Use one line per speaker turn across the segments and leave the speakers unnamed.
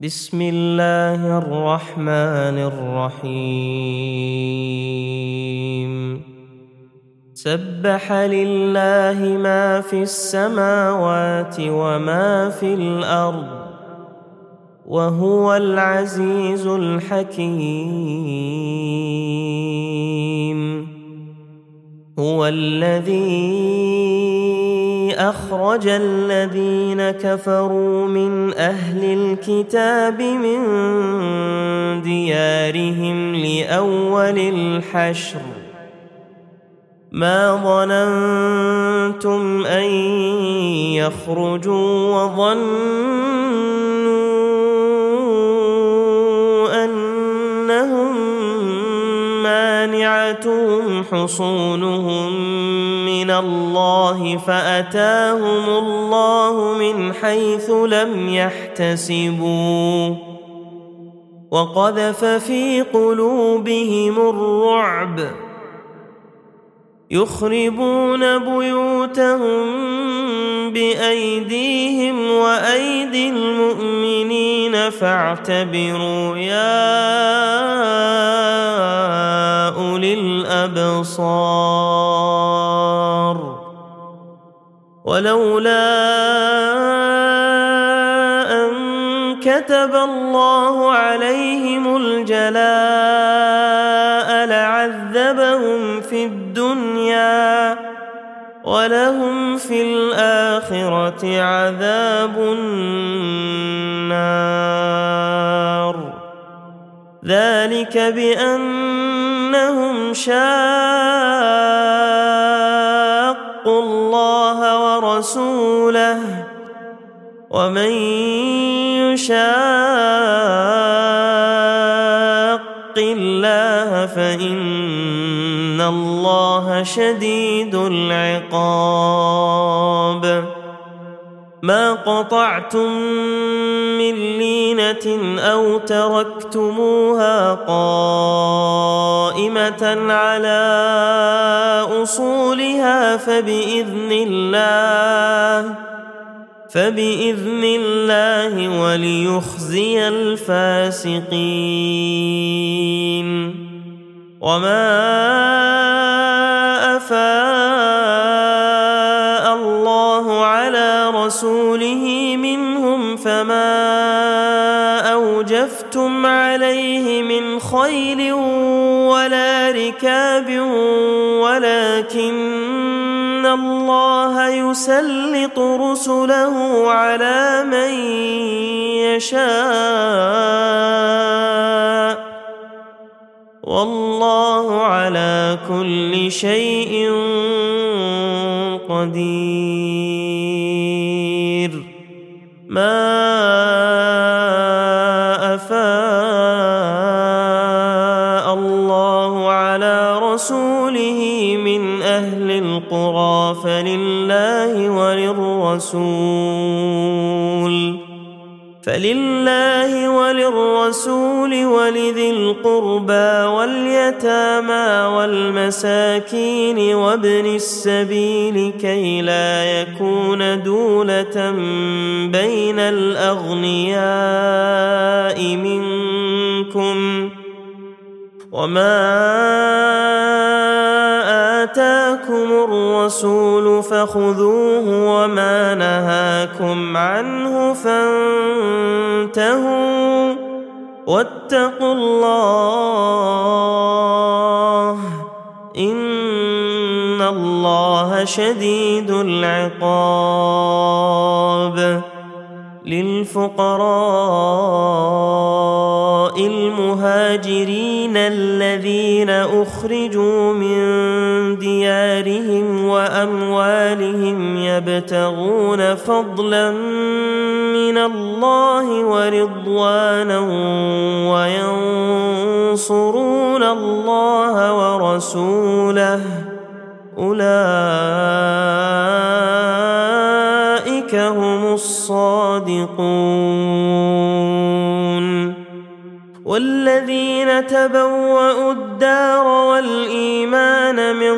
بسم الله الرحمن الرحيم سبح لله ما في السماوات وما في الأرض وهو العزيز الحكيم هو الذي أخرج الذين كفروا من أهل الكتاب من ديارهم لأول الحشر ما ظننتم أن يخرجوا وظنوا أنهم مانعتهم حصونهم من الله فأتاهم الله من حيث لم يحتسبوا وقذف في قلوبهم الرعب يخربون بيوتهم بأيديهم وأيدي المؤمنين فاعتبروا يا أولي الأبصار ولولا أن كتب الله عليهم الجلاء لعذبهم في الدنيا ولهم في الآخرة عذاب النار ذلك بأنهم شاقوا الله ورسوله ومن يشاق الله فإن الله شديد العقاب ما قطعتم من لينة أو تركتموها قائمة على أصولها فبإذن الله وليخزي الفاسقين وما أفاء الله على رسوله منهم فما أوجفتم عليه من خيل ولا ركاب ولكن الله يسلط رسله على من يشاء والله على كل شيء قدير ما أفاء الله على رسوله من أهل القرى فلله وللرسول ولذي القربى واليتامى والمساكين وابن السبيل كي لا يكون دولة بين الأغنياء منكم وما آتاكم الرسول فخذوه وما نهاكم عنه فانتهوا واتقوا الله إن الله شديد العقاب للفقراء المهاجرين الذين أخرجوا من ديارهم وأموالهم يبتغون فضلا من الله ورضوانا وينصرون الله ورسوله أولئك هم الصادقون والذين تبوأوا الدار والإيمان من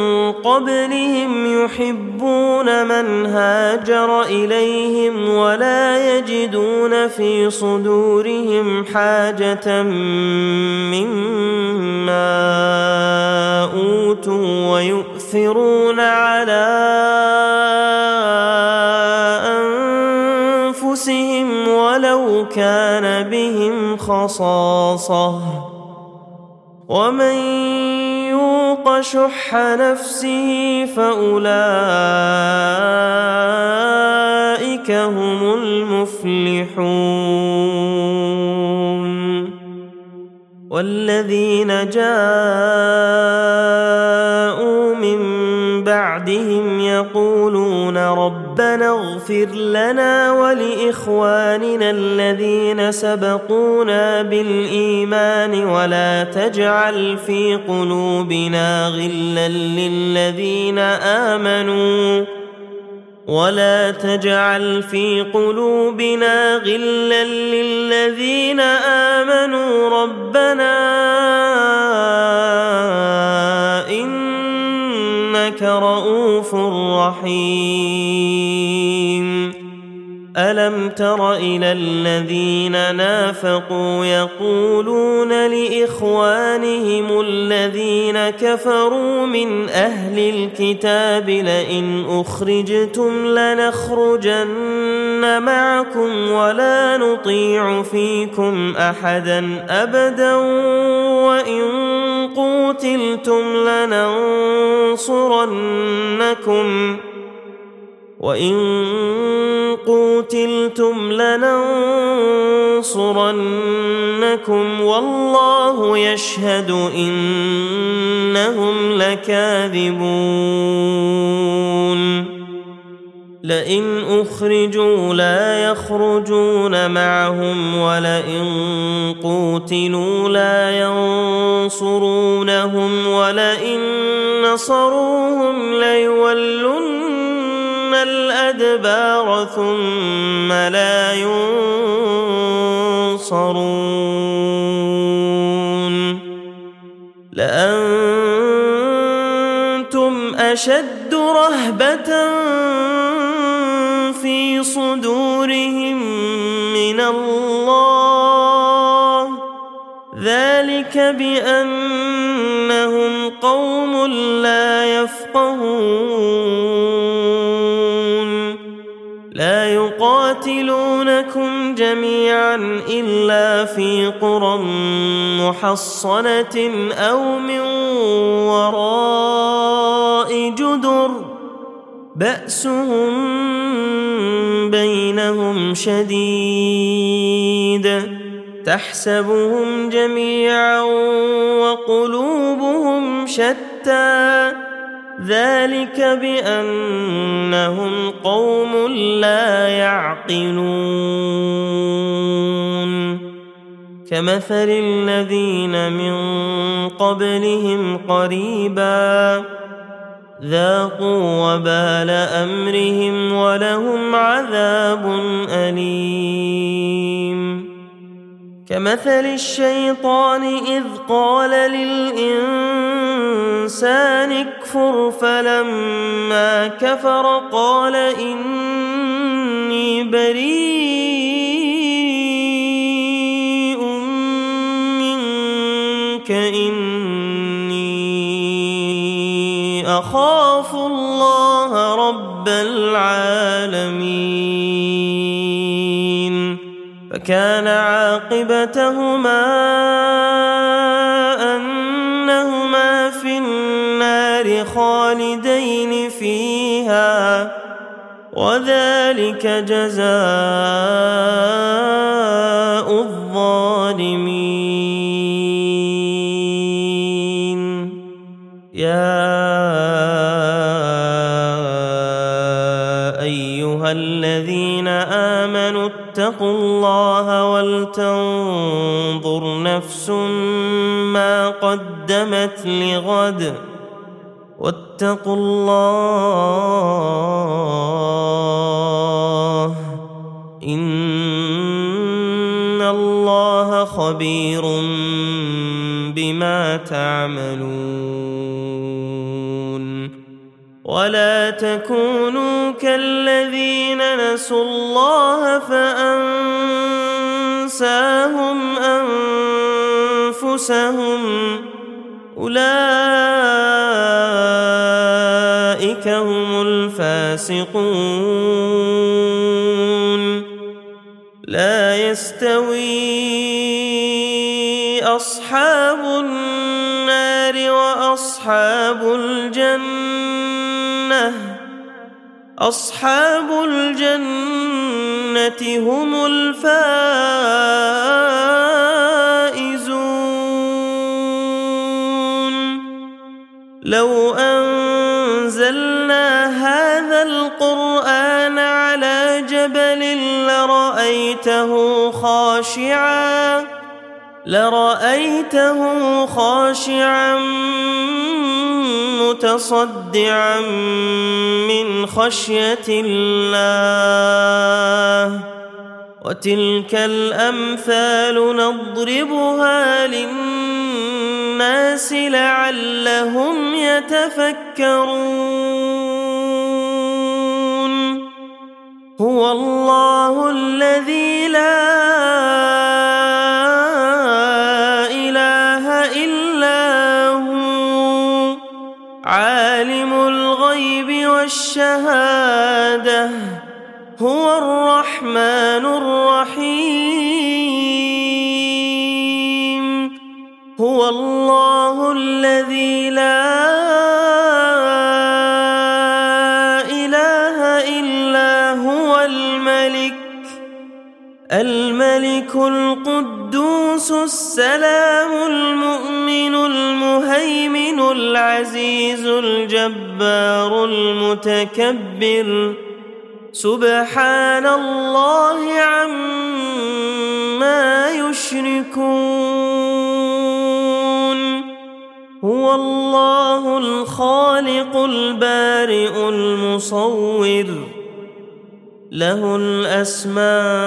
قبلهم يحبون من هاجر إليهم ولا يجدون في صدورهم حاجة مما أوتوا ويؤثرون على أنفسهم ولو كان بهم خصاصة ومن يوق شح نفسه فأولئك هم المفلحون والذين جاءوا من بعدهم يقولون ربنا اغفر لنا ولإخواننا الذين سبقونا بالإيمان ولا تجعل في قلوبنا غلا للذين آمنوا ربنا إنك رؤوف رحيم ألم تر إلى الذين نافقوا يقولون لإخوانهم الذين كفروا من أهل الكتاب لئن أخرجتم لنخرجن معكم ولا نطيع فيكم أحدا أبدا وإن قوتلتم لننصرنكم والله يشهد إنهم لكاذبون لئن أخرجوا لا يخرجون معهم ولئن قوتلوا لا ينصرونهم ولئن نصروهم ليولن الأدبار ثم لا ينصرون لأنتم أشد رهبة في صدورهم من الله ذلك بأنهم قوم لا يفقهون لا يقاتلونكم جميعا إلا في قرى محصنة أو من وراء جدر بأسهم بينهم شديد تحسبهم جميعا وقلوبهم شتى ذلك بأنهم قوم لا يعقلون كمثل الذين من قبلهم قريبا ذاقوا وبال أمرهم ولهم عذاب أليم كمثل الشيطان إذ قال للإنسان اكفر فلما كفر قال إني بريء منك إني أخاف الله رب العالمين فكان عاقبتهما أنهما في النار خالدين فيها وذلك جزاء الظالمين يا أيها الذين آمنوا اتقوا الله ولتنظر نفس ما قدمت لغد واتقوا الله إن الله خبير بما تعملون ولا تكونوا كالذين نسوا الله فأنساهم أنفسهم أولئك هم الفاسقون لا يستوي أصحاب النار وأصحاب الجنة أصحاب الجنة هم الفائزون لو أنزلنا هذا القرآن على جبل لرأيته خاشعا متصدعا من خشية الله وتلك الأمثال نضربها للناس لعلهم يتفكرون هو الله الذي لا إله إلا هو عالم الغيب والشهادة هو الرحمن الرحيم هو الله الذي لا إله إلا هو الملك القدوس السلام المؤمن المهيمن العزيز الجبار المتكبر سبحان الله عما يشركون هو الله الخالق البارئ المصور له الأسماء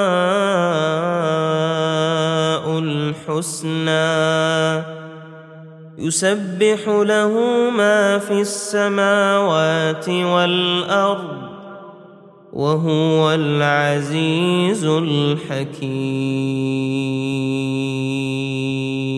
الحسنى يسبح له ما في السماوات والأرض وهو العزيز الحكيم.